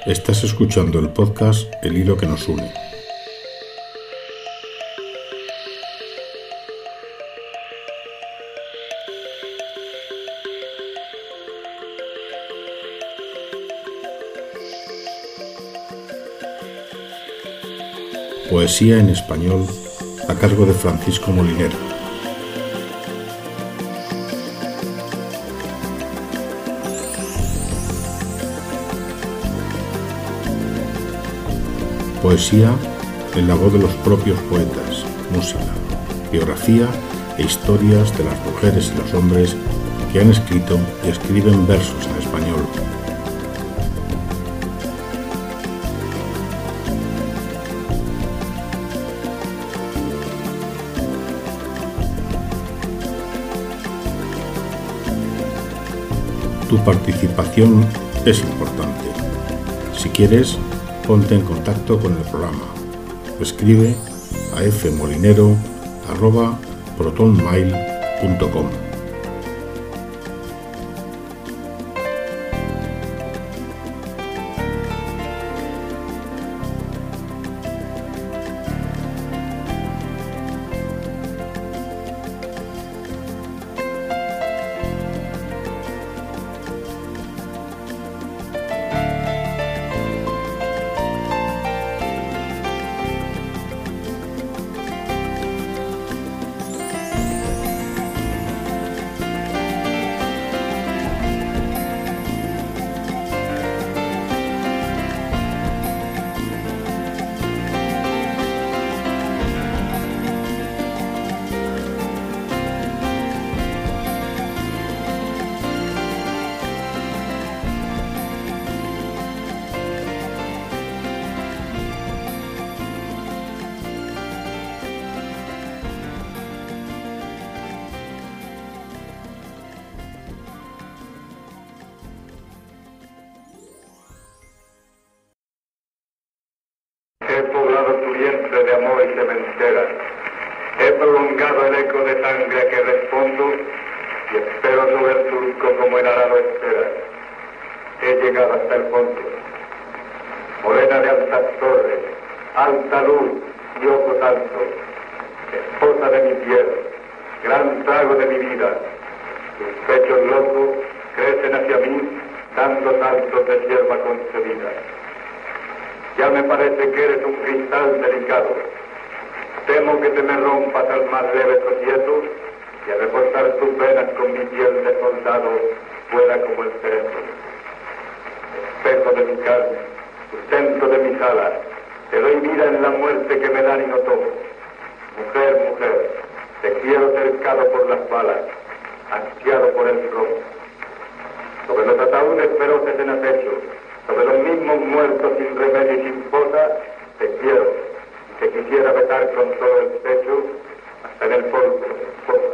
Estás escuchando el podcast El hilo que nos une. Poesía en español a cargo de Francisco Molinero. Poesía en la voz de los propios poetas, música, biografía e historias de las mujeres y los hombres que han escrito y escriben versos en español. Tu participación es importante. Si quieres, ponte en contacto con el programa. Escribe a fmolinero@protonmail.com. He poblado tu vientre de amor y sementera. He prolongado el eco de sangre que respondo y espero sobre el surco como el arado espera. He llegado hasta el fondo. Morena de altas torres, alta luz y ojos altos, esposa de mi piel, gran trago de mi vida. Tus pechos locos crecen hacia mí, dando saltos de hierba concebida. Ya me parece que eres un cristal delicado. Temo que te me rompas al más leve tropiezo y al reforzar tus venas con mi piel de soldado fuera como el cerebro. Espejo de mi carne, sustento de mis alas, te doy vida en la muerte que me dan y no tomo. Mujer, mujer, te quiero cercado por las balas, ansiado por el robo. Sobre los ataúdes feroces en acecho, sobre los mismos muertos sin remedio y sin fosa, te quiero, y te quisiera besar con todo el pecho, hasta en el polvo, fosa.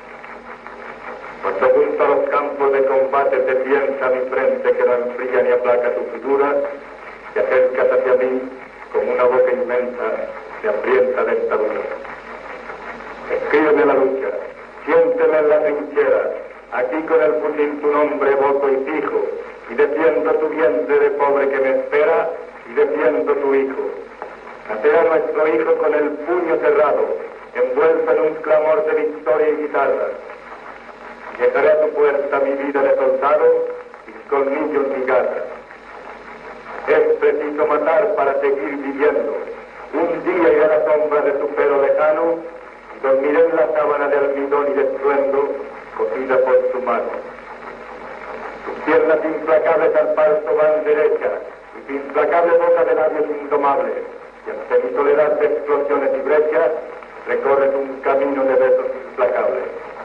Cuando junto a los campos de combate te piensa mi frente que no enfría ni aplaca tu figura, te acercas hacia mí con una boca inmensa de hambrienta dentadura. Escríbeme la lucha, siénteme en la trinchera, aquí con el fusil tu nombre evoco y fijo, y defiendo tu vientre de pobre que me espera, y defiendo tu hijo. Nacerá nuestro hijo con el puño cerrado, envuelto en un clamor de victoria y guitarra. Dejaré a tu puerta mi vida de soldado, mis colmillos, mi garra. Es preciso matar para seguir viviendo. Un día iré a la sombra de tu pelo lejano, y dormiré en la sábana de almidón y de estruendo, cosida por tu mano. Tus piernas implacables al parto van derecha, y tu implacable boca de labios indomables, y ante mi soledad de explosiones y brechas, recorres un camino de besos implacables.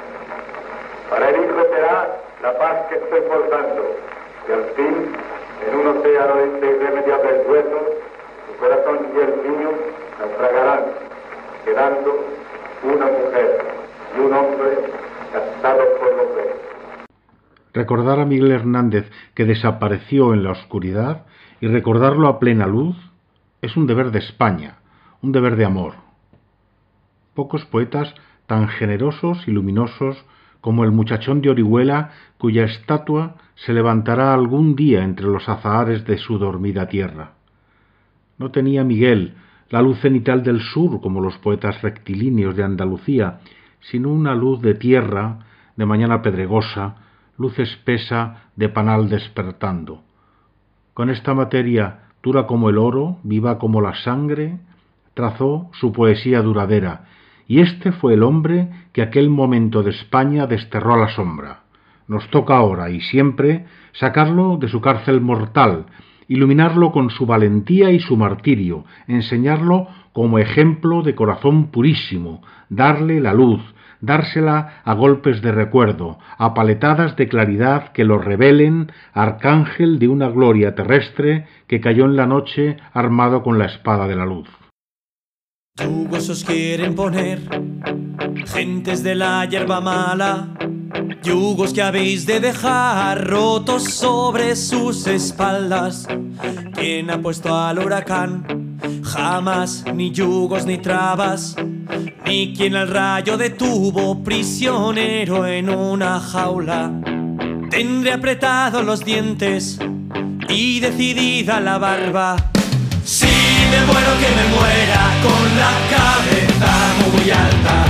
Para el hijo será la paz que estoy forjando, y al fin, en un océano de irremediables huesos, tu corazón y el mío naufragarán, quedando una mujer y un hombre casados por los besos. Recordar a Miguel Hernández que desapareció en la oscuridad y recordarlo a plena luz es un deber de España, un deber de amor. Pocos poetas tan generosos y luminosos como el muchachón de Orihuela, cuya estatua se levantará algún día entre los azahares de su dormida tierra. No tenía Miguel la luz cenital del sur, como los poetas rectilíneos de Andalucía, sino una luz de tierra, de mañana pedregosa, luz espesa de panal despertando. Con esta materia, dura como el oro, viva como la sangre, trazó su poesía duradera, y este fue el hombre que aquel momento de España desterró a la sombra. Nos toca ahora y siempre sacarlo de su cárcel mortal, iluminarlo con su valentía y su martirio, enseñarlo como ejemplo de corazón purísimo, darle la luz, dársela a golpes de recuerdo, a paletadas de claridad que lo revelen, arcángel de una gloria terrestre que cayó en la noche armado con la espada de la luz. Yugos os quieren poner, gentes de la hierba mala, yugos que habéis de dejar rotos sobre sus espaldas. ¿Quién ha puesto al huracán? Jamás, ni yugos ni trabas, ni quien al rayo detuvo prisionero en una jaula. Tendré apretados los dientes y decidida la barba. Si me muero, que me muera con la cabeza muy alta.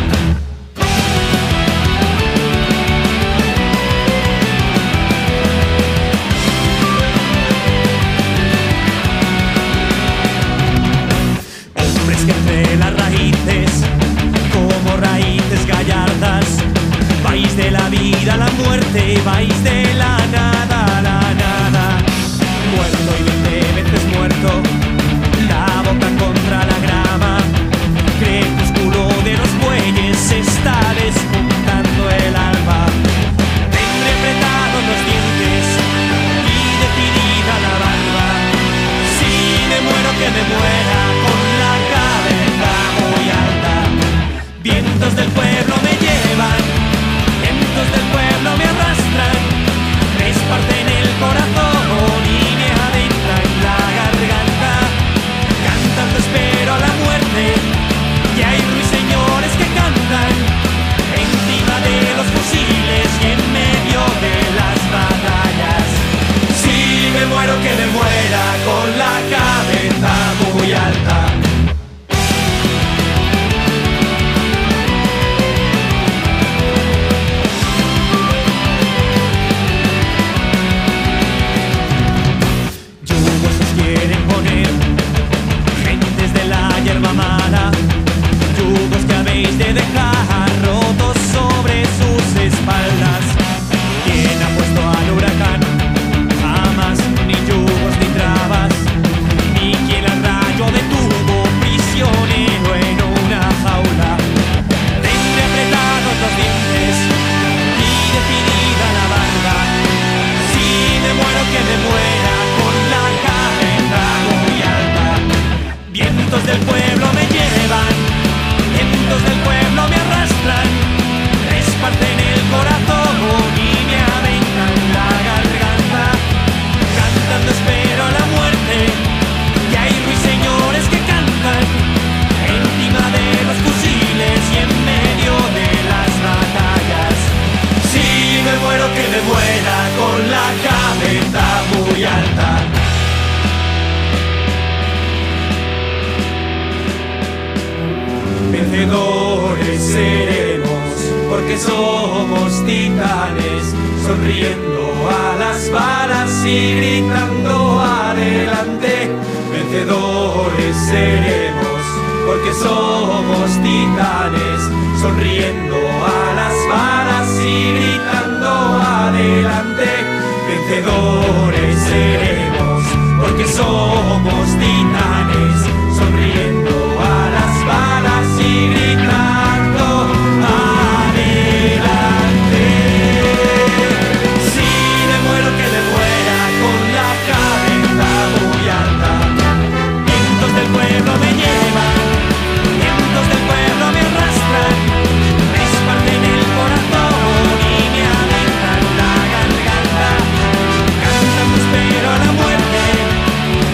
Hombres que entre las raíces, como raíces gallardas, vais de la vida a la muerte, vais de la nada a la nada. Muerto y 20 veces muerto, la boca contra la grama, crepúsculo de los bueyes, se está despuntando el alba. Tendré apretados los dientes y decidida la barba. Si me muero, que me muera con la cabeza muy alta. Vientos del pueblo me llevan, vientos del pueblo me arrastran, me esparcen el corazón y me adentran en la garganta. Cantando espero la muerte, y hay ruiseñores que cantan encima de los fusiles y en medio de las batallas. Si me muero, que me muera con la cabeza muy alta. Yugos os quieren poner, gentes de la hierba mala, yugos que habéis de dejar rotos sobre sus espaldas. ¿Quién ha puesto al huracán? Jamás, ni yugos ni trabas, ni quien al rayo detuvo prisionero en una jaula. Tendré apretados los dientes y definida la barba. Si me muero, que me muera con la cabeza muy alta. Vientos del pueblo me llevan, vientos del pueblo me arrastran, me esparcen el corazón y me aventan la garganta. Cantando espero la muerte, y hay ruiseñores que cantan encima de los fusiles y en medio de las batallas. Si me muero, que me muera con la cabeza muy alta. Vencedores seremos, porque somos titanes, sonriendo a las balas y gritando adelante. Vencedores seremos, porque somos titanes, sonriendo a las balas y gritando adelante. Vencedores seremos, porque somos titanes, sonriendo a las balas y gritando adelante. Si me muero, que me muera con la cabeza muy alta. Vientos del pueblo me llevan, vientos del pueblo me arrastran, me esparcen el corazón y me aventan la garganta. Cantando espero la muerte,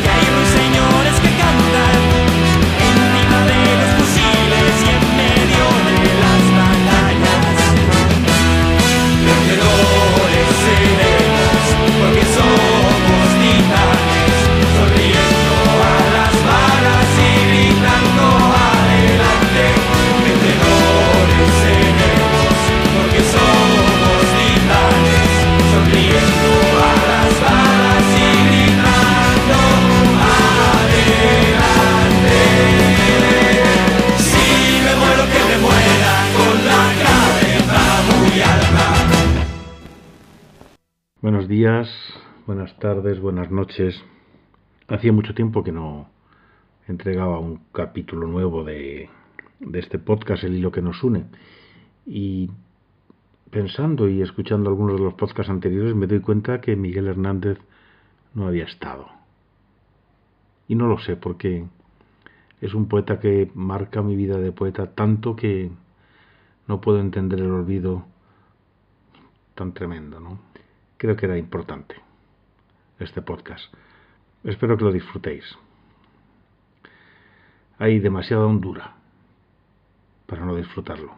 Buenos días, buenas tardes, buenas noches. Hacía mucho tiempo que no entregaba un capítulo nuevo de este podcast, El hilo que nos une. Y pensando y escuchando algunos de los podcasts anteriores me doy cuenta que Miguel Hernández no había estado. Y no lo sé, porque es un poeta que marca mi vida de poeta tanto que no puedo entender el olvido tan tremendo, ¿no? Creo que era importante este podcast. Espero que lo disfrutéis. Hay demasiada hondura para no disfrutarlo.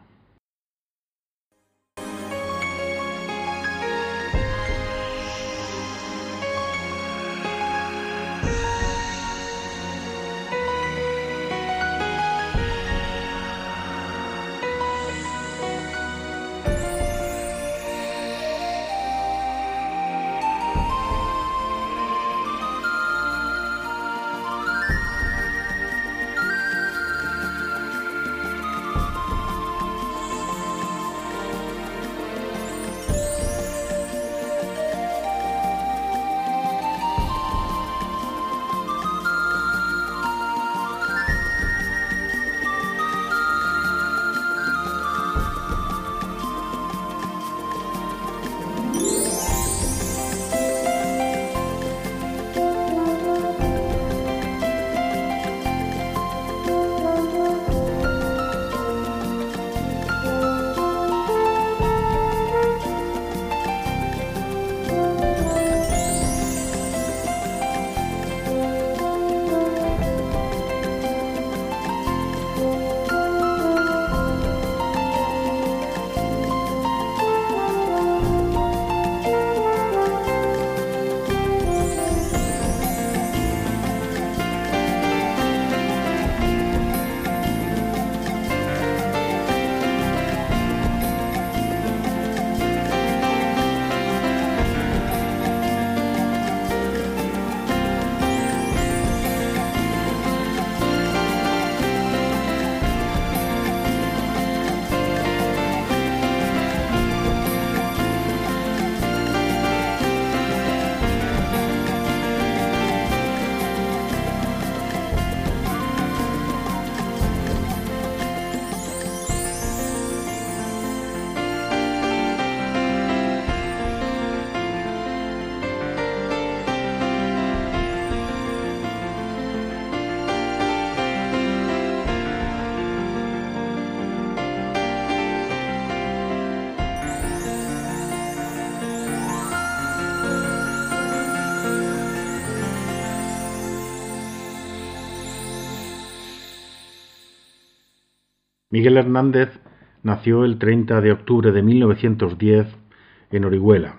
Miguel Hernández nació el 30 de octubre de 1910 en Orihuela.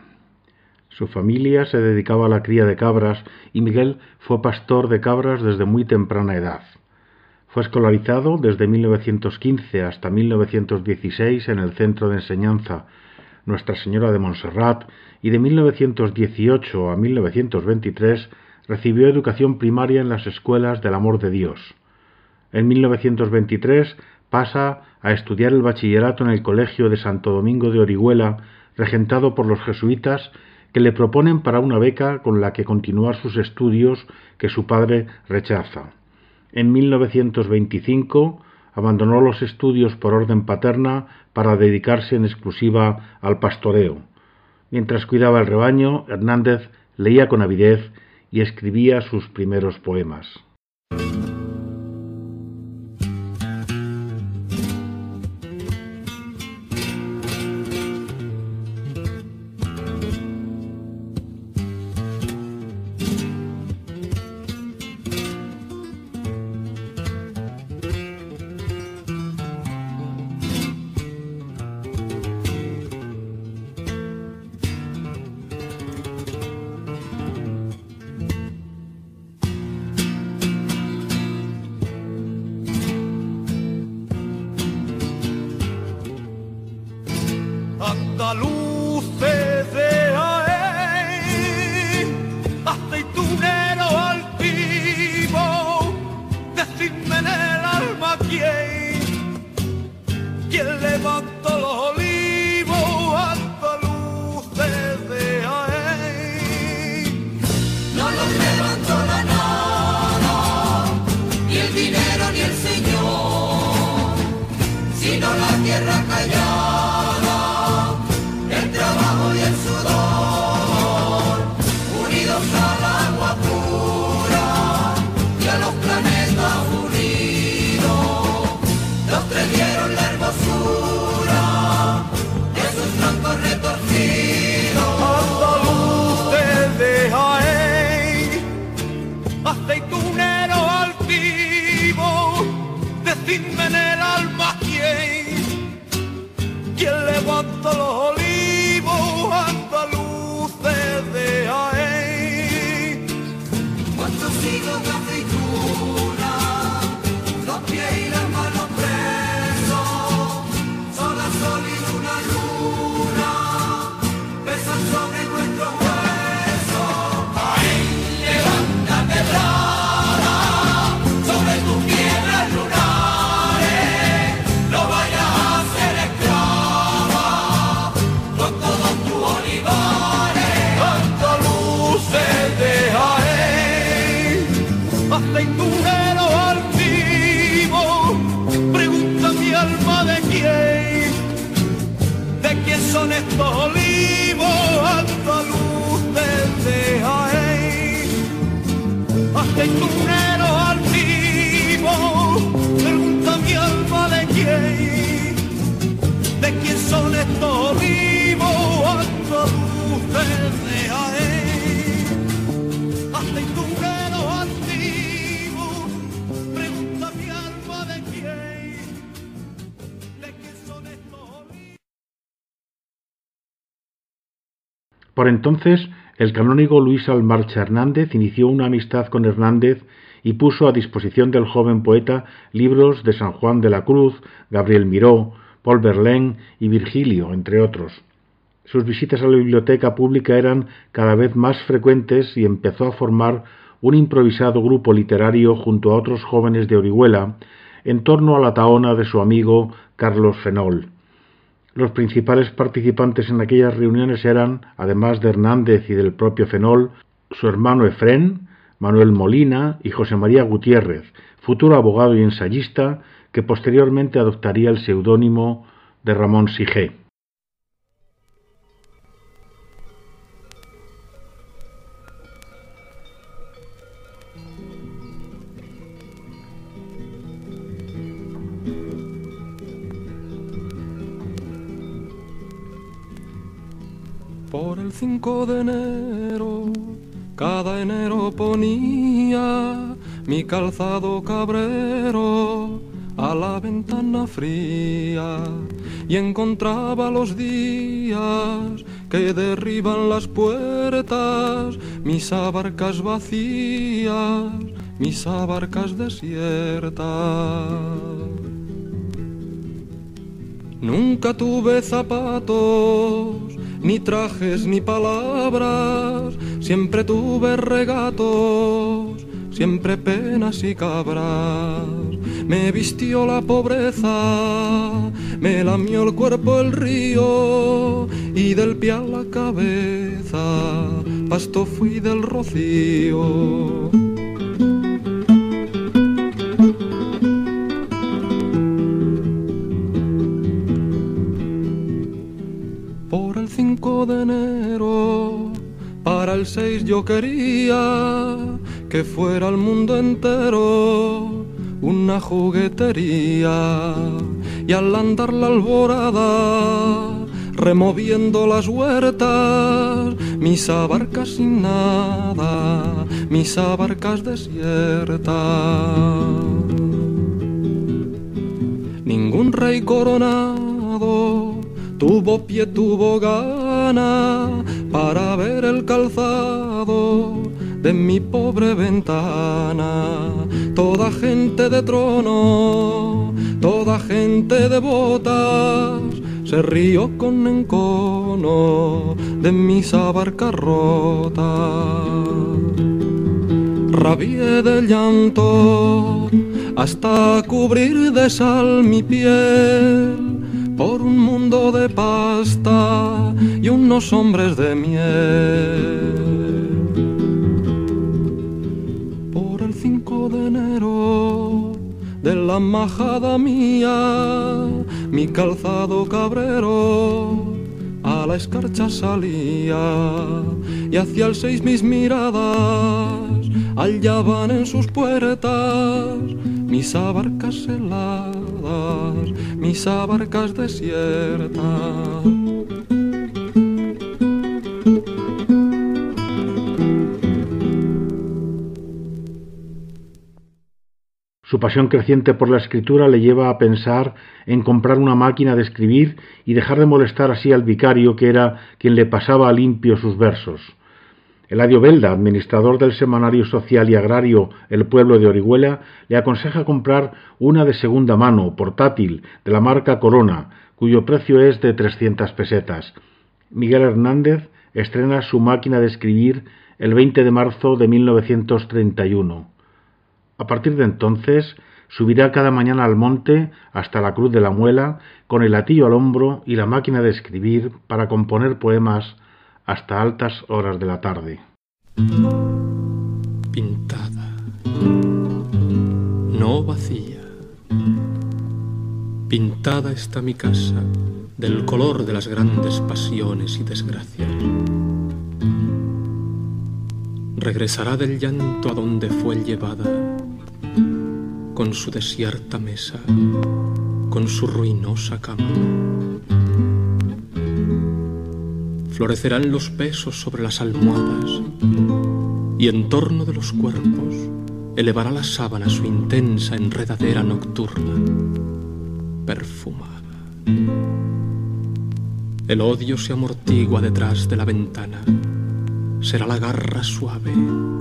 Su familia se dedicaba a la cría de cabras y Miguel fue pastor de cabras desde muy temprana edad. Fue escolarizado desde 1915 hasta 1916 en el Centro de Enseñanza Nuestra Señora de Montserrat y de 1918 a 1923 recibió educación primaria en las escuelas del Amor de Dios. En 1923 pasa a estudiar el bachillerato en el Colegio de Santo Domingo de Orihuela, regentado por los jesuitas, que le proponen para una beca con la que continuar sus estudios que su padre rechaza. En 1925 abandonó los estudios por orden paterna para dedicarse en exclusiva al pastoreo. Mientras cuidaba el rebaño, Hernández leía con avidez y escribía sus primeros poemas. Andaluces de Jaén, aceitunero altivo, decidme en el alma quién levantó los olivos. Andaluces de Jaén, cuanto los olivos andaluces de Jaén. Cuántos higos de aceituna, los pies y las manos presos, sol a sol y luna a luna, pesan sobre nuestros huesos. Jaén, levántate brava, sobre tus piedras lunares, no vayas a ser esclava, con todos tus olivares. Andaluces de Jaén, aceitunero altivo, pregunta mi alma de quién son estos olivos andaluces de Jaén. Aceitunero altivo, pregunta mi alma de quién son estos olivos andaluces de Jaén. Aceitunero altivo, pregunta mi alma de quién son estos olivos. Por entonces, el canónigo Luis Almarcha Hernández inició una amistad con Hernández y puso a disposición del joven poeta libros de San Juan de la Cruz, Gabriel Miró, Paul Verlaine y Virgilio, entre otros. Sus visitas a la biblioteca pública eran cada vez más frecuentes y empezó a formar un improvisado grupo literario junto a otros jóvenes de Orihuela en torno a la tahona de su amigo Carlos Fenol. Los principales participantes en aquellas reuniones eran, además de Hernández y del propio Fenol, su hermano Efrén, Manuel Molina y José María Gutiérrez, futuro abogado y ensayista, que posteriormente adoptaría el seudónimo de Ramón Sigé. Por el 5 de enero, cada enero ponía mi calzado cabrero a la ventana fría y encontraba los días que derriban las puertas, mis abarcas vacías, mis abarcas desiertas. Nunca tuve zapatos, ni trajes ni palabras, siempre tuve regatos, siempre penas y cabras. Me vistió la pobreza, me lamió el cuerpo el río, y del pie a la cabeza, pasto fui del rocío. Por el 5 de enero, para el 6 yo quería que fuera el mundo entero una juguetería, y al andar la alborada removiendo las huertas, mis abarcas sin nada, mis abarcas desiertas. Ningún rey coronado tuvo pie, tuvo gana para ver el calzado de mi pobre ventana. Toda gente de trono, toda gente de botas, se rió con encono de mis abarcas rotas. Rabié de llanto hasta cubrir de sal mi piel, por un mundo de pasta y unos hombres de miel. Por el 5 de enero de la majada mía, mi calzado cabrero a la escarcha salía, y hacia el 6 mis miradas hallaban en sus puertas mis abarcas heladas, mis abarcas desiertas. Su Su pasión creciente por la escritura le lleva a pensar en comprar una máquina de escribir y dejar de molestar así al vicario, que era quien le pasaba a limpio sus versos. Eladio Belda, administrador del semanario social y agrario El Pueblo de Orihuela, le aconseja comprar una de segunda mano, portátil, de la marca Corona, cuyo precio es de 300 pesetas. Miguel Hernández estrena su máquina de escribir el 20 de marzo de 1931. A partir de entonces, subirá cada mañana al monte hasta la Cruz de la Muela con el hatillo al hombro y la máquina de escribir para componer poemas hasta altas horas de la tarde. Pintada, no vacía. Pintada está mi casa del color de las grandes pasiones y desgracias. Regresará del llanto a donde fue llevada, con su desierta mesa, con su ruinosa cama. Florecerán los besos sobre las almohadas y en torno de los cuerpos elevará la sábana su intensa enredadera nocturna, perfumada. El odio se amortigua detrás de la ventana, será la garra suave,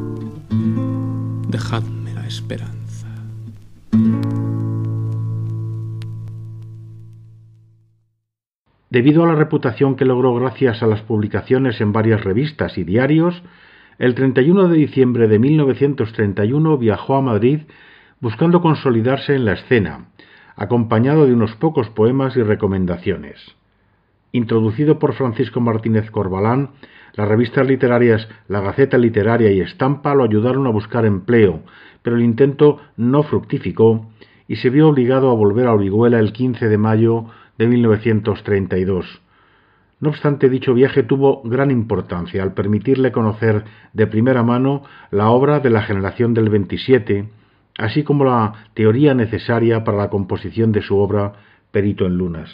dejadme la esperanza. Debido a la reputación que logró gracias a las publicaciones en varias revistas y diarios, el 31 de diciembre de 1931 viajó a Madrid buscando consolidarse en la escena, acompañado de unos pocos poemas y recomendaciones. Introducido por Francisco Martínez Corbalán, las revistas literarias La Gaceta Literaria y Estampa lo ayudaron a buscar empleo, pero el intento no fructificó y se vio obligado a volver a Orihuela el 15 de mayo de 1932. No obstante, dicho viaje tuvo gran importancia al permitirle conocer de primera mano la obra de la generación del 27, así como la teoría necesaria para la composición de su obra Perito en Lunas.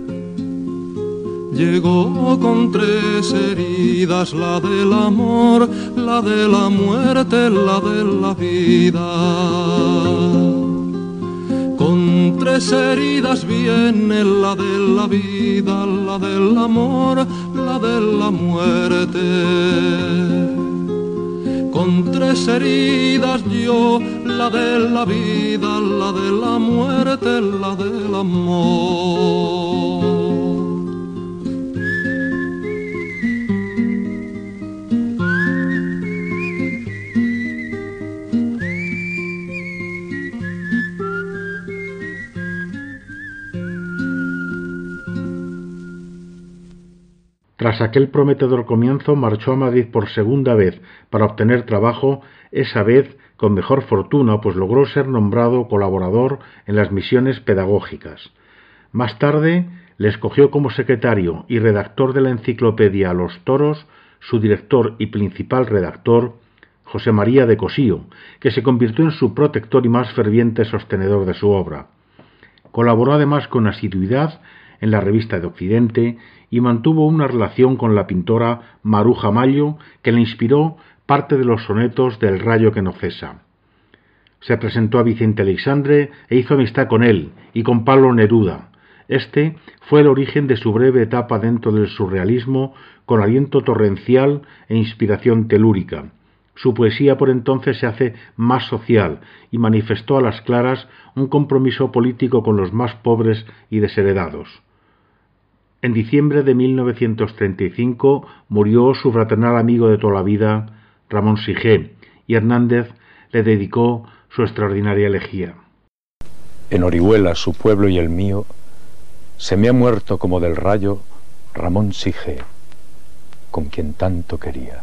Llegó con 3 heridas, la del amor, la de la muerte, la de la vida. Con 3 heridas viene la de la vida, la del amor, la de la muerte. Con 3 heridas yo, la de la vida, la de la muerte, la del amor. Tras aquel prometedor comienzo, marchó a Madrid por segunda vez para obtener trabajo, esa vez con mejor fortuna, pues logró ser nombrado colaborador en las misiones pedagógicas. Más tarde le escogió como secretario y redactor de la enciclopedia Los Toros su director y principal redactor, José María de Cosío, que se convirtió en su protector y más ferviente sostenedor de su obra. Colaboró además con asiduidad en la Revista de Occidente y mantuvo una relación con la pintora Maruja Mallo, que le inspiró parte de los sonetos del Rayo que no cesa. Se presentó a Vicente Aleixandre e hizo amistad con él y con Pablo Neruda. Este fue el origen de su breve etapa dentro del surrealismo, con aliento torrencial e inspiración telúrica. Su poesía por entonces se hace más social y manifestó a las claras un compromiso político con los más pobres y desheredados. En diciembre de 1935 murió su fraternal amigo de toda la vida, Ramón Sigé, y Hernández le dedicó su extraordinaria elegía. En Orihuela, su pueblo y el mío, se me ha muerto como del rayo Ramón Sigé, con quien tanto quería.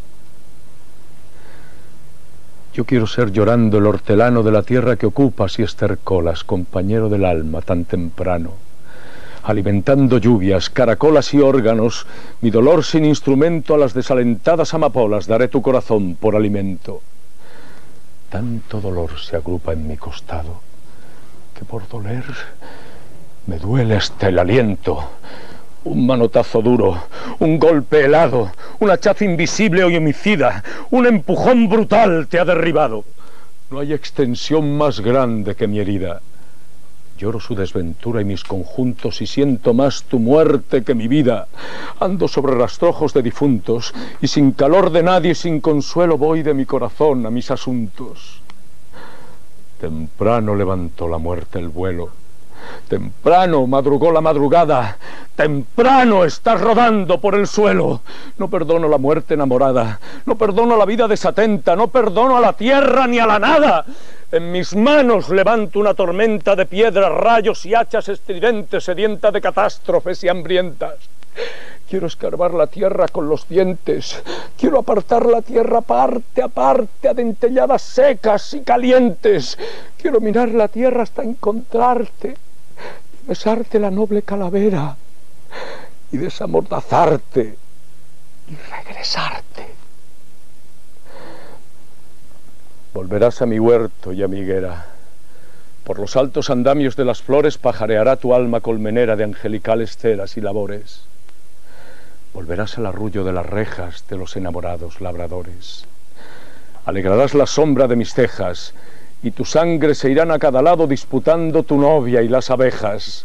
Yo quiero ser llorando el hortelano de la tierra que ocupas y estercolas, compañero del alma tan temprano. Alimentando lluvias, caracolas y órganos, mi dolor sin instrumento a las desalentadas amapolas daré tu corazón por alimento. Tanto dolor se agrupa en mi costado, que por doler me duele hasta el aliento. Un manotazo duro, un golpe helado, un hachazo invisible y homicida, un empujón brutal te ha derribado. No hay extensión más grande que mi herida. Lloro su desventura y mis conjuntos y siento más tu muerte que mi vida. Ando sobre rastrojos de difuntos y sin calor de nadie, sin consuelo voy de mi corazón a mis asuntos. Temprano levantó la muerte el vuelo. Temprano madrugó la madrugada, temprano estás rodando por el suelo. No perdono la muerte enamorada, no perdono la vida desatenta, no perdono a la tierra ni a la nada. En mis manos levanto una tormenta de piedras, rayos y hachas estridentes, sedienta de catástrofes y hambrientas. Quiero escarbar la tierra con los dientes, quiero apartar la tierra parte a parte, a dentelladas secas y calientes. Quiero mirar la tierra hasta encontrarte, y besarte la noble calavera, y desamordazarte, y regresarte. Volverás a mi huerto y a mi higuera. Por los altos andamios de las flores pajareará tu alma colmenera de angelicales ceras y labores. Volverás al arrullo de las rejas de los enamorados labradores. Alegrarás la sombra de mis cejas, y tu sangre se irán a cada lado disputando tu novia y las abejas.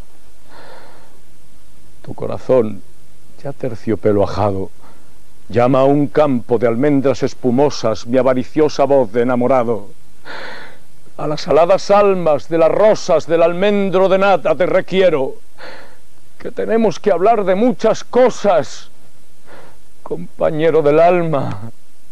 Tu corazón, ya terciopelo ajado, llama a un campo de almendras espumosas mi avariciosa voz de enamorado. A las aladas almas de las rosas del almendro de nata te requiero, que tenemos que hablar de muchas cosas, compañero del alma,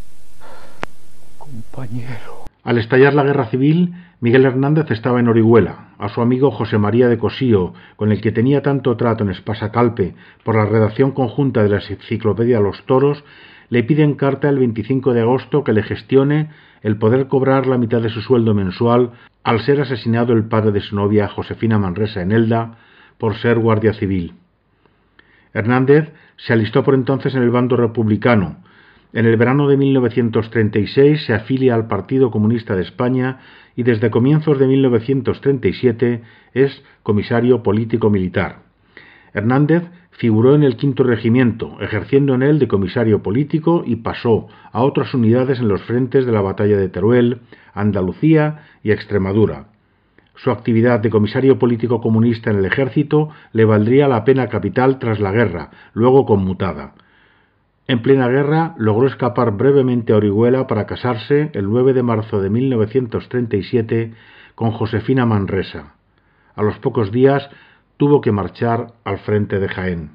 compañero. Al estallar la guerra civil, Miguel Hernández estaba en Orihuela. A su amigo José María de Cosío, con el que tenía tanto trato en Espasacalpe por la redacción conjunta de la enciclopedia Los Toros, le pide en carta el 25 de agosto que le gestione el poder cobrar la mitad de su sueldo mensual al ser asesinado el padre de su novia Josefina Manresa en Elda por ser guardia civil. Hernández se alistó por entonces en el bando republicano. En el verano de 1936 se afilia al Partido Comunista de España y desde comienzos de 1937 es comisario político-militar. Hernández figuró en el 5º Regimiento, ejerciendo en él de comisario político y pasó a otras unidades en los frentes de la batalla de Teruel, Andalucía y Extremadura. Su actividad de comisario político comunista en el ejército le valdría la pena capital tras la guerra, luego conmutada. En plena guerra logró escapar brevemente a Orihuela para casarse el 9 de marzo de 1937 con Josefina Manresa. A los pocos días tuvo que marchar al frente de Jaén.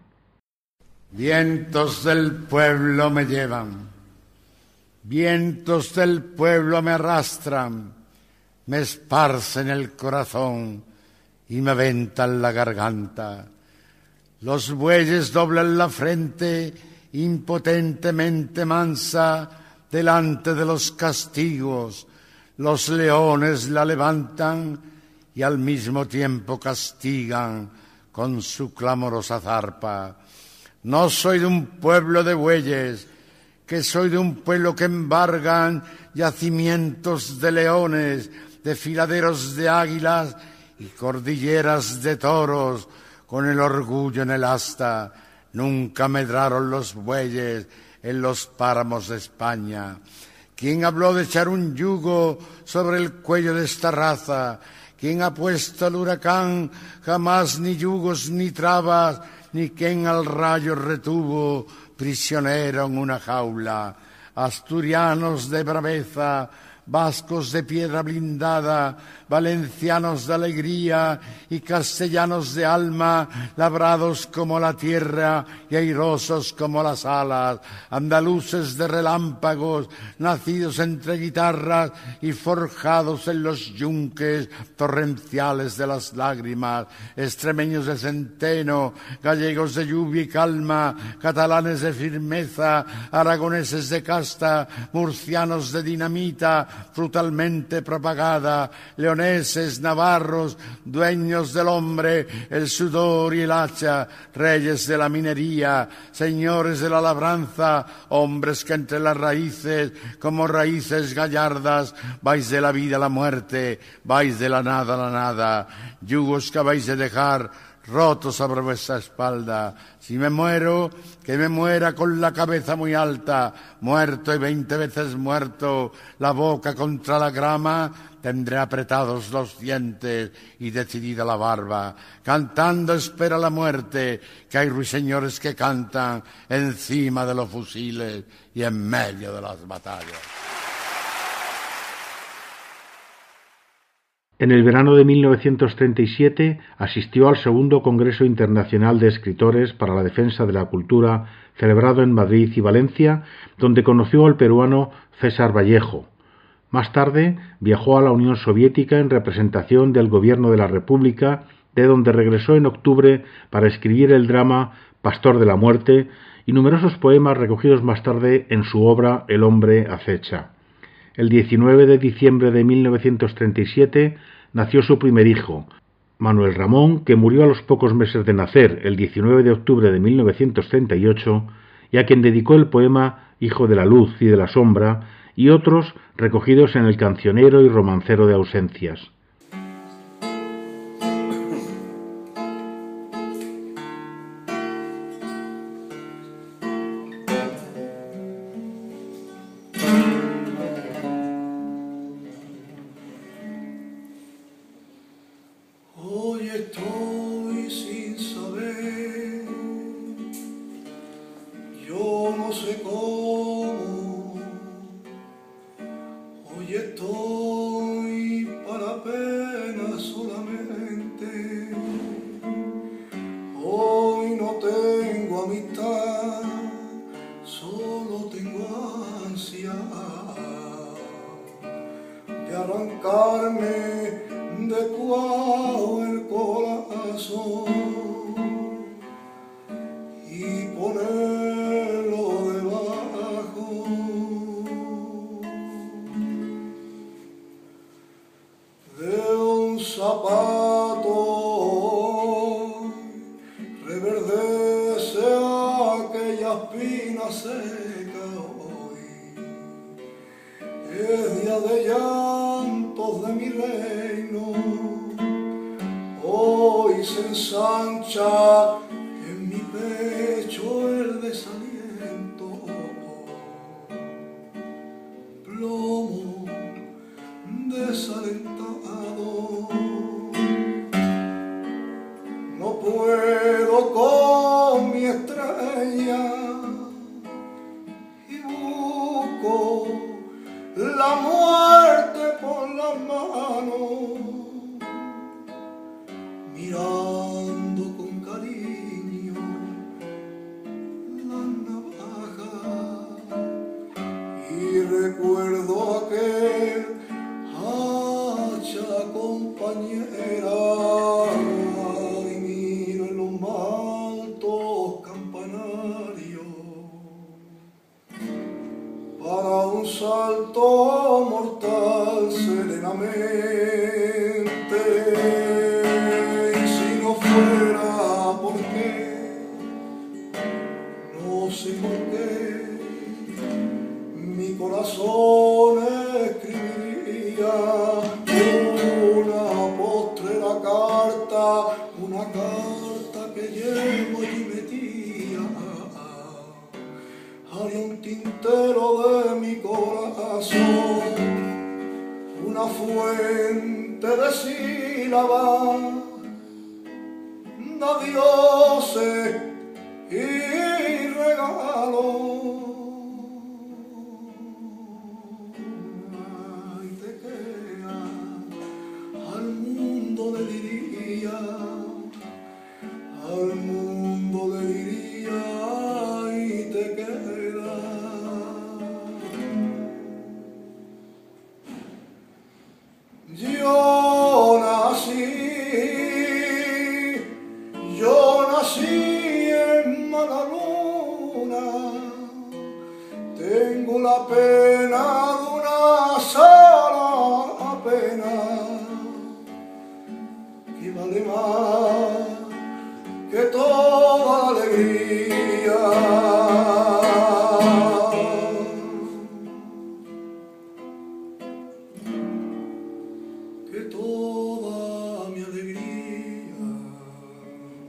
Vientos del pueblo me llevan, vientos del pueblo me arrastran, me esparcen el corazón y me aventan la garganta. Los bueyes doblan la frente impotentemente mansa delante de los castigos, los leones la levantan y al mismo tiempo castigan con su clamorosa zarpa. No soy de un pueblo de bueyes, que soy de un pueblo que embargan yacimientos de leones, desfiladeros de águilas y cordilleras de toros, con el orgullo en el asta. Nunca medraron los bueyes en los páramos de España. ¿Quién habló de echar un yugo sobre el cuello de esta raza? ¿Quién ha puesto al huracán jamás ni yugos ni trabas, ni quien al rayo retuvo prisionero en una jaula? Asturianos de braveza, vascos de piedra blindada, valencianos de alegría y castellanos de alma, labrados como la tierra y airosos como las alas, andaluces de relámpagos, nacidos entre guitarras y forjados en los yunques torrenciales de las lágrimas, extremeños de centeno, gallegos de lluvia y calma, catalanes de firmeza, aragoneses de casta, murcianos de dinamita, frutalmente propagada, leoneses, navarros, dueños del hombre, el sudor y el hacha, reyes de la minería, señores de la labranza, hombres que entre las raíces, como raíces gallardas, vais de la vida a la muerte, vais de la nada a la nada, yugos que habéis de dejar, roto sobre vuestra espalda. Si me muero, que me muera con la cabeza muy alta, muerto y 20 veces muerto, la boca contra la grama, tendré apretados los dientes y decidida la barba. Cantando espera la muerte, que hay ruiseñores que cantan encima de los fusiles y en medio de las batallas. En el verano de 1937 asistió al segundo Congreso Internacional de Escritores para la Defensa de la Cultura, celebrado en Madrid y Valencia, donde conoció al peruano César Vallejo. Más tarde viajó a la Unión Soviética en representación del Gobierno de la República, de donde regresó en octubre para escribir el drama Pastor de la Muerte y numerosos poemas recogidos más tarde en su obra El hombre acecha. El 19 de diciembre de 1937 nació su primer hijo, Manuel Ramón, que murió a los pocos meses de nacer, el 19 de octubre de 1938, y a quien dedicó el poema Hijo de la luz y de la sombra, y otros recogidos en El cancionero y romancero de ausencias. Hoy estoy sin saber, yo no sé cómo. Hoy estoy para pena solamente. Hoy no tengo amistad, solo tengo ansia de arrancarme de cuajo el corazón y ponerlo debajo de un zapato. Reverdece aquella espina seca hoy, es día de llantos de mi reino. Hoy se ensancha en mi pecho el desaliento, plomo desalentado. No puedo con mi estrella y busco la muerte por las manos, mirando con cariño la navaja, y recuerdo aquel hacha compañera, y miro en los altos campanarios para un salto mortal serenamente. Y si no fuera porque, no sé por qué, mi corazón escribiría una postrera carta, una carta que llevo y metía. Haría un tintero de mi corazón, una fuente de sílabas, de dioses y regalos. Ay, te queda, al mundo le diría, al mundo le diría, ay, te queda. Yo nací en mala luna, tengo la pena de una sola pena, que vale más que toda alegría. Que toda mi alegría.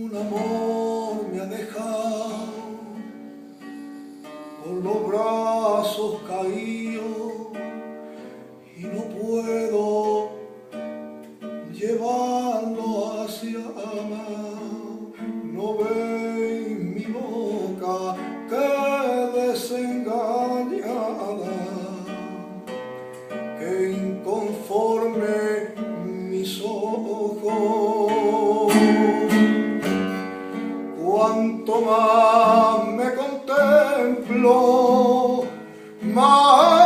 un amor me ha dejado con los brazos caídos y no puedo llevarlo hacia amar. No veis mi boca que desengañada, que inconforme mis ojos. Cuanto más me contemplo, más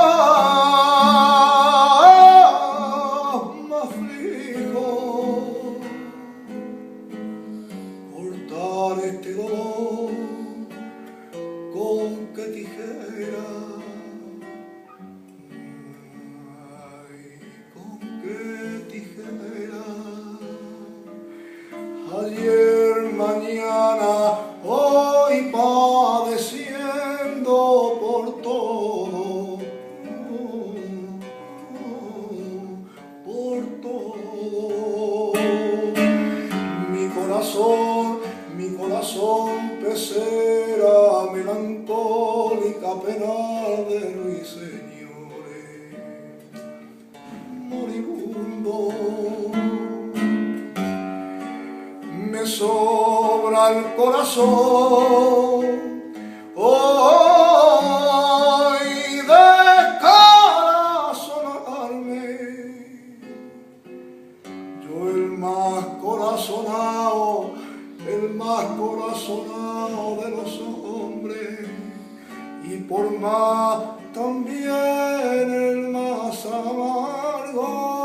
me aflijo. Cortar este dolor, ¿con qué tijera? Ay, ¿con qué tijera? Ayer, mañana, hoy padeciendo por todo, por todo. Mi corazón pecera, melancólica pena de ruiseñores, moribundo. Me sobra el corazón hoy de corazonarme. Yo el más corazonado de los hombres, y por más también el más amargo.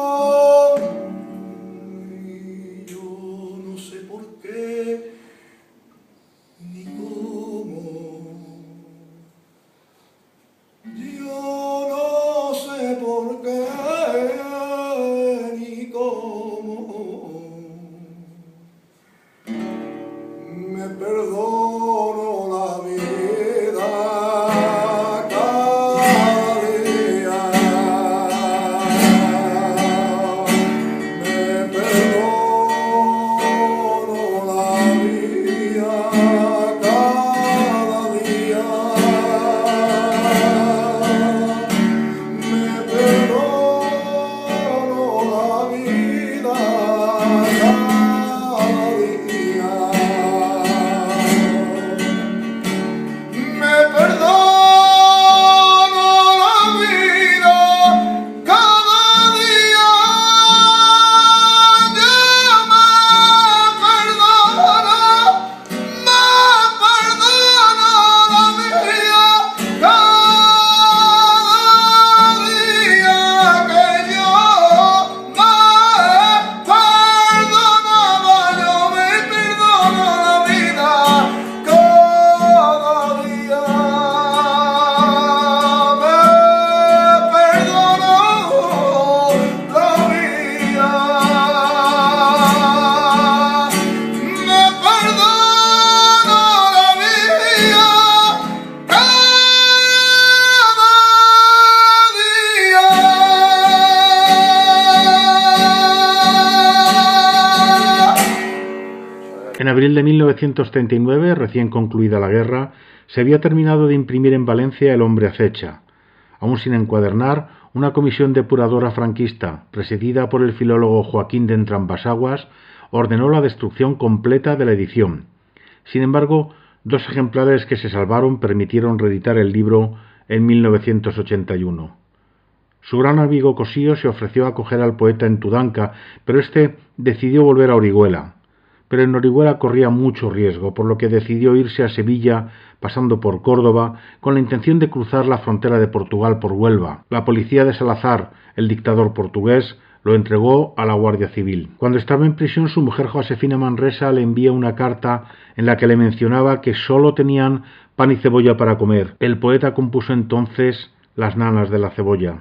Ni cómo, yo no sé por qué, ni cómo, me perdono la vida cada día, me perdono la vida. En abril de 1939, recién concluida la guerra, se había terminado de imprimir en Valencia El hombre acecha. Aún sin encuadernar, una comisión depuradora franquista, presidida por el filólogo Joaquín de Entrambasaguas, ordenó la destrucción completa de la edición. Sin embargo, 2 ejemplares que se salvaron permitieron reeditar el libro en 1981. Su gran amigo Cosío se ofreció a acoger al poeta en Tudanca, pero este decidió volver a Orihuela. Pero en Orihuela corría mucho riesgo, por lo que decidió irse a Sevilla, pasando por Córdoba, con la intención de cruzar la frontera de Portugal por Huelva. La policía de Salazar, el dictador portugués, lo entregó a la Guardia Civil. Cuando estaba en prisión, su mujer Josefina Manresa le envía una carta en la que le mencionaba que solo tenían pan y cebolla para comer. El poeta compuso entonces Las nanas de la cebolla.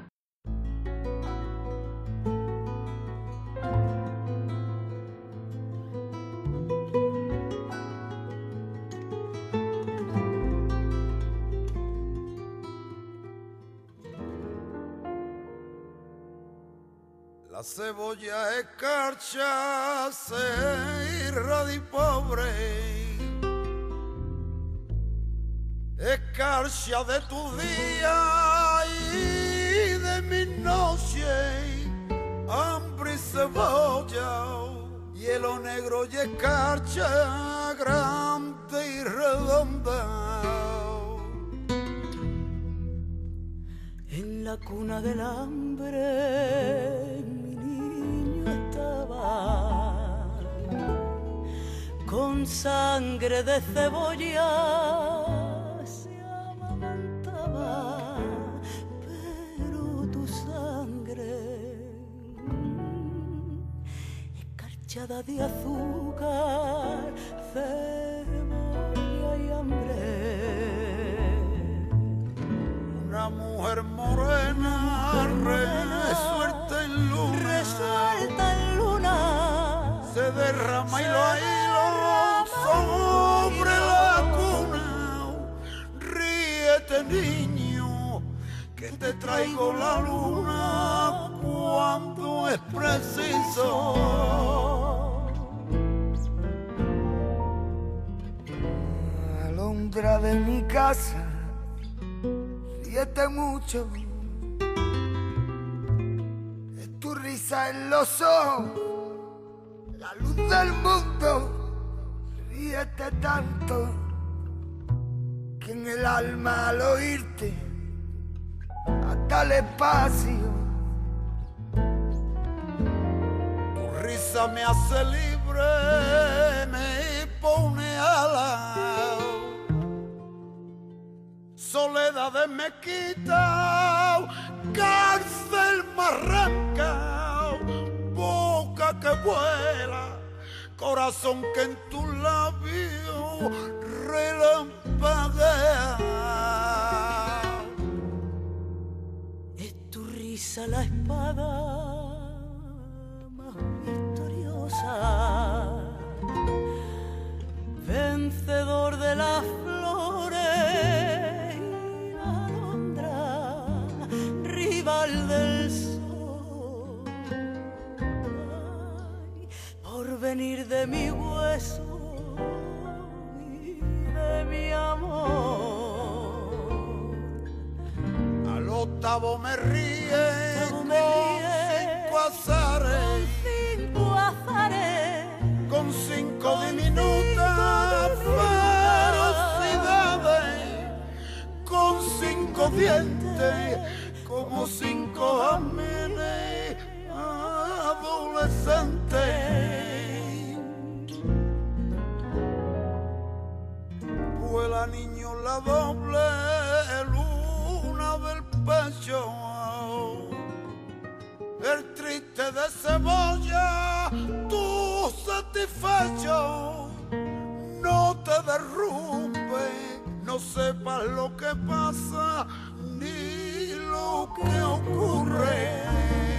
La cebolla escarcha se tierra di pobre, escarcha de tus días y de mis noches, hambre y cebolla, hielo negro y escarcha grande y redonda. En la cuna del hambre mi niño estaba, con sangre de cebolla se amamantaba, pero tu sangre escarchada de azúcar, cebolla y hambre. Una mujer morena, resuelta en luna, se derrama hilo sobre la cuna. Ríete, niño, que te traigo la luna cuando es preciso. Alondra de mi casa, ríete mucho, es tu risa en los ojos, la luz del mundo, ríete tanto, que en el alma al oírte, hasta el espacio, tu risa me hace libre, me pone alas. Soledades me quita, cárcel me arranca, boca que vuela, corazón que en tus labios relampaguea. Es tu risa la espada más victoriosa, vencedor de las flores, rival del sol, ay, por venir de mi hueso y de mi amor. Al octavo me ríe con cinco azares, con cinco diminutas ferocidades, con cinco dientes, como cinco amenes adolescentes. Vuela, niño, la doble luna del pecho, el triste de cebolla, tú satisfecho, no te derrumbes, no sepas lo que pasa ni lo que ocurre.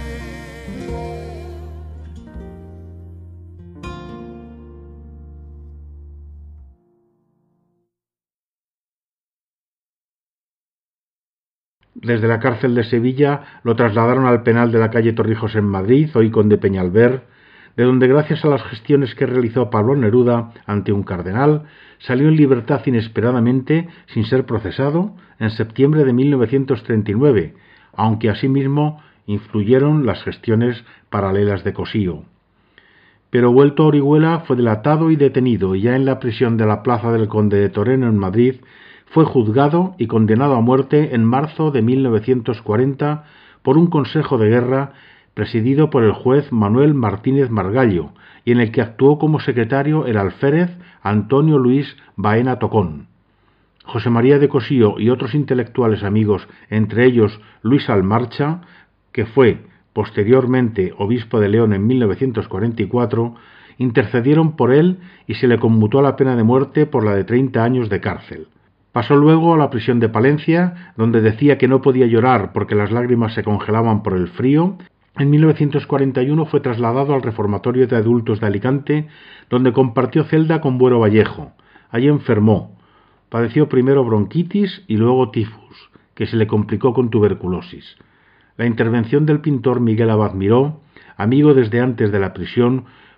Desde la cárcel de Sevilla lo trasladaron al penal de la calle Torrijos en Madrid, hoy Conde Peñalver, de donde gracias a las gestiones que realizó Pablo Neruda ante un cardenal, salió en libertad inesperadamente, sin ser procesado, en septiembre de 1939, aunque asimismo influyeron las gestiones paralelas de Cossío. Pero vuelto a Orihuela fue delatado y detenido, y ya en la prisión de la Plaza del Conde de Toreno en Madrid, fue juzgado y condenado a muerte en marzo de 1940 por un consejo de guerra presidido por el juez Manuel Martínez Margallo, y en el que actuó como secretario el alférez Antonio Luis Baena Tocón. José María de Cossío y otros intelectuales amigos, entre ellos Luis Almarcha, que fue posteriormente obispo de León en 1944, intercedieron por él y se le conmutó la pena de muerte por la de 30 años de cárcel. Pasó luego a la prisión de Palencia, donde decía que no podía llorar porque las lágrimas se congelaban por el frío. En 1941 fue trasladado al reformatorio de adultos de Alicante, donde compartió celda con Buero Vallejo. Allí enfermó. Padeció primero bronquitis y luego tifus, que se le complicó con tuberculosis. La intervención del pintor Miguel Abad Miró, amigo desde antes de la prisión,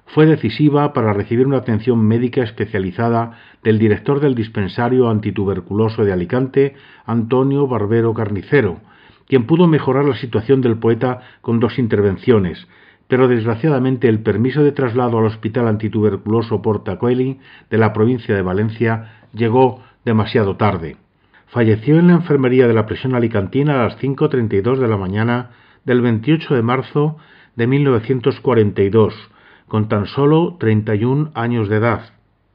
fue decisiva para recibir una atención médica especializada del director del dispensario antituberculoso de Alicante, Antonio Barbero Carnicero, quien pudo mejorar la situación del poeta con 2 intervenciones, pero desgraciadamente el permiso de traslado al Hospital Antituberculoso Porta Coeli de la provincia de Valencia llegó demasiado tarde. Falleció en la enfermería de la prisión alicantina a las 5:32 de la mañana del 28 de marzo de 1942, con tan solo 31 años de edad.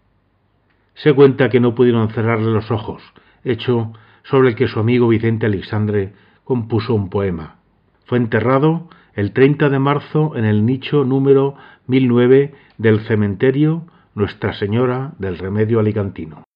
Se cuenta que no pudieron cerrarle los ojos, hecho sobre el que su amigo Vicente Aleixandre compuso un poema. Fue enterrado el 30 de marzo en el nicho número 1009 del cementerio Nuestra Señora del Remedio Alicantino.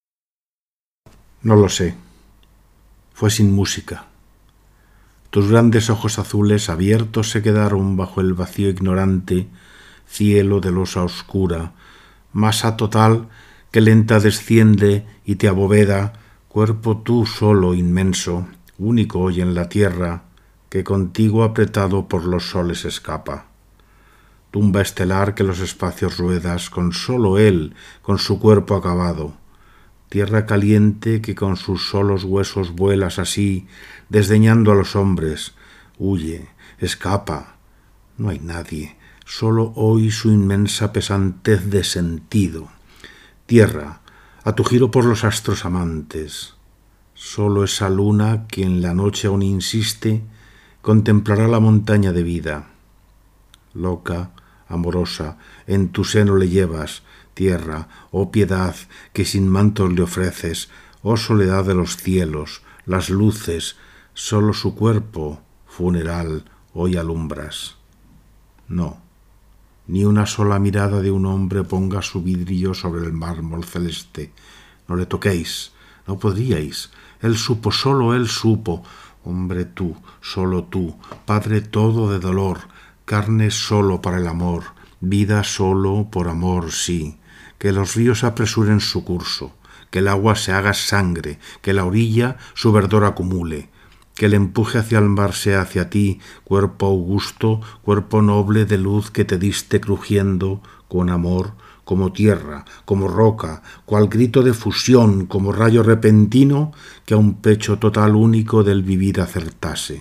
No lo sé. Fue sin música. Tus grandes ojos azules abiertos se quedaron bajo el vacío ignorante, cielo de losa oscura, masa total que lenta desciende y te aboveda, cuerpo tú solo inmenso, único hoy en la tierra, que contigo apretado por los soles escapa. Tumba estelar que los espacios ruedas, con solo él, con su cuerpo acabado. Tierra caliente que con sus solos huesos vuelas así, desdeñando a los hombres. Huye, escapa. No hay nadie, solo hoy su inmensa pesantez de sentido. Tierra, a tu giro por los astros amantes. Solo esa luna que en la noche aún insiste, contemplará la montaña de vida. Loca, amorosa, en tu seno le llevas, tierra, oh piedad, que sin mantos le ofreces, oh soledad de los cielos, las luces, solo su cuerpo, funeral, hoy alumbras. No, ni una sola mirada de un hombre ponga su vidrio sobre el mármol celeste. No le toquéis, no podríais. Él supo, solo él supo. Hombre tú, solo tú, padre todo de dolor, carne solo para el amor, vida solo por amor, sí. Que los ríos apresuren su curso, que el agua se haga sangre, que la orilla su verdor acumule, que el empuje hacia el mar sea hacia ti, cuerpo augusto, cuerpo noble de luz que te diste crujiendo con amor, como tierra, como roca, cual grito de fusión, como rayo repentino que a un pecho total único del vivir acertase.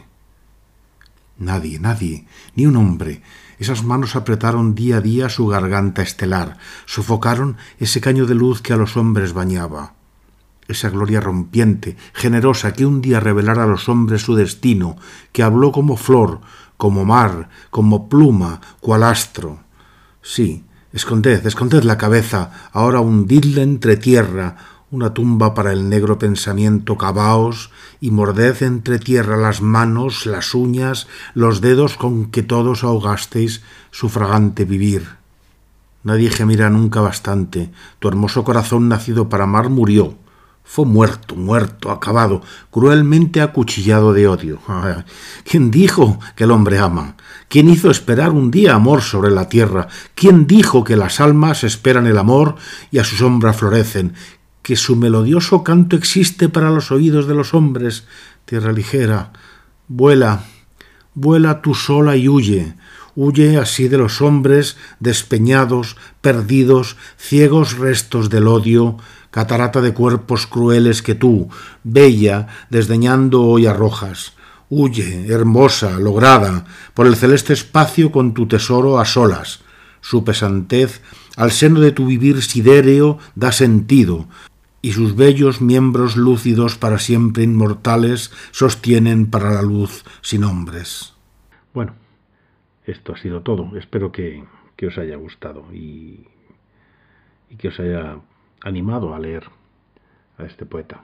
Nadie, nadie, ni un hombre. Esas manos apretaron día a día su garganta estelar, sofocaron ese caño de luz que a los hombres bañaba. Esa gloria rompiente, generosa, que un día revelara a los hombres su destino, que habló como flor, como mar, como pluma, cual astro. Sí, esconded, esconded la cabeza, ahora hundidla entre tierra, una tumba para el negro pensamiento, cavaos, y morded entre tierra las manos, las uñas, los dedos con que todos ahogasteis su fragante vivir. Nadie gemirá nunca bastante, tu hermoso corazón nacido para amar murió. Fue muerto, muerto, acabado, cruelmente acuchillado de odio. ¿Quién dijo que el hombre ama? ¿Quién hizo esperar un día amor sobre la tierra? ¿Quién dijo que las almas esperan el amor y a su sombra florecen? Que su melodioso canto existe para los oídos de los hombres. Tierra ligera, vuela, vuela tú sola y huye. Huye así de los hombres despeñados, perdidos, ciegos restos del odio, catarata de cuerpos crueles que tú, bella, desdeñando hoy arrojas. Huye, hermosa, lograda, por el celeste espacio con tu tesoro a solas. Su pesantez al seno de tu vivir sidéreo da sentido, y sus bellos miembros lúcidos para siempre inmortales sostienen para la luz sin hombres. Bueno, esto ha sido todo. Espero que os haya gustado y que os haya animado a leer a este poeta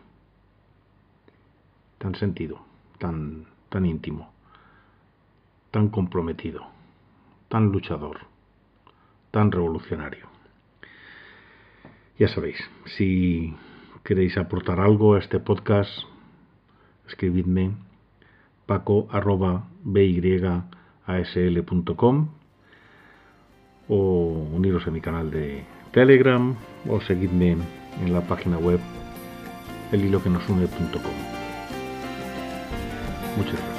tan sentido, tan íntimo, tan comprometido, tan luchador, tan revolucionario. Ya sabéis, si queréis aportar algo a este podcast, escribidme paco@byasl.com o uniros a mi canal de Telegram o seguidme en la página web elhiloquenosune.com. Muchas gracias.